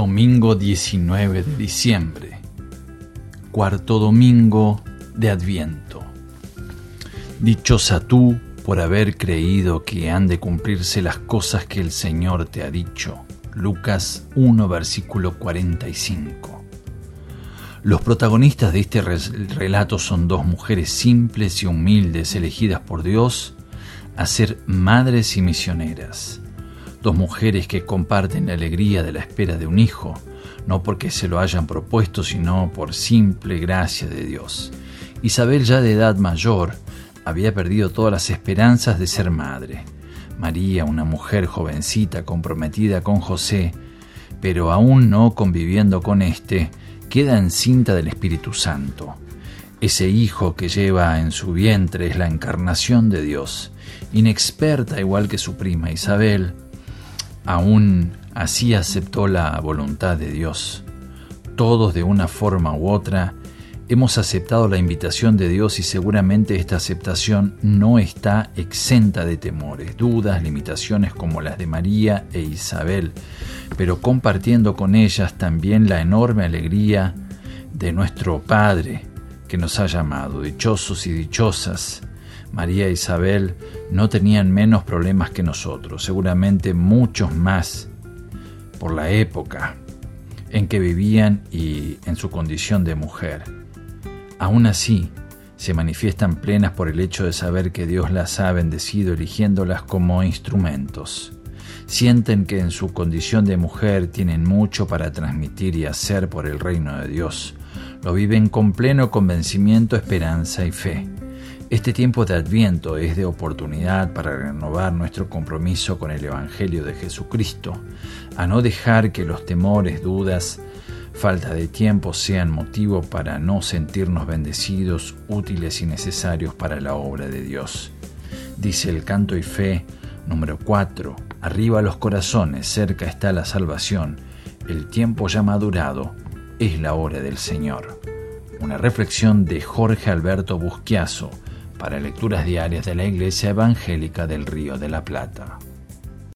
Domingo 19 de diciembre, cuarto domingo de Adviento. Dichosa tú por haber creído que han de cumplirse las cosas que el Señor te ha dicho. Lucas 1, versículo 45. Los protagonistas de este relato son dos mujeres simples y humildes elegidas por Dios a ser madres y misioneras. Dos mujeres que comparten la alegría de la espera de un hijo, no porque se lo hayan propuesto, sino por simple gracia de Dios. Isabel, ya de edad mayor, había perdido todas las esperanzas de ser madre. María, una mujer jovencita comprometida con José, pero aún no conviviendo con éste, queda encinta del Espíritu Santo. Ese hijo que lleva en su vientre es la encarnación de Dios. Inexperta igual que su prima Isabel, aún así aceptó la voluntad de Dios. Todos, de una forma u otra, hemos aceptado la invitación de Dios y seguramente esta aceptación no está exenta de temores, dudas, limitaciones como las de María e Isabel, pero compartiendo con ellas también la enorme alegría de nuestro Padre que nos ha llamado. Dichosos y dichosas. María e Isabel no tenían menos problemas que nosotros, seguramente muchos más por la época en que vivían y en su condición de mujer. Aún así, se manifiestan plenas por el hecho de saber que Dios las ha bendecido eligiéndolas como instrumentos. Sienten que en su condición de mujer tienen mucho para transmitir y hacer por el reino de Dios. Lo viven con pleno convencimiento, esperanza y fe. Este tiempo de Adviento es de oportunidad para renovar nuestro compromiso con el Evangelio de Jesucristo, a no dejar que los temores, dudas, falta de tiempo sean motivo para no sentirnos bendecidos, útiles y necesarios para la obra de Dios. Dice el Canto y Fe número 4, arriba los corazones, cerca está la salvación, el tiempo ya madurado, es la hora del Señor. Una reflexión de Jorge Alberto Busquiazo, para lecturas diarias de la Iglesia Evangélica del Río de la Plata.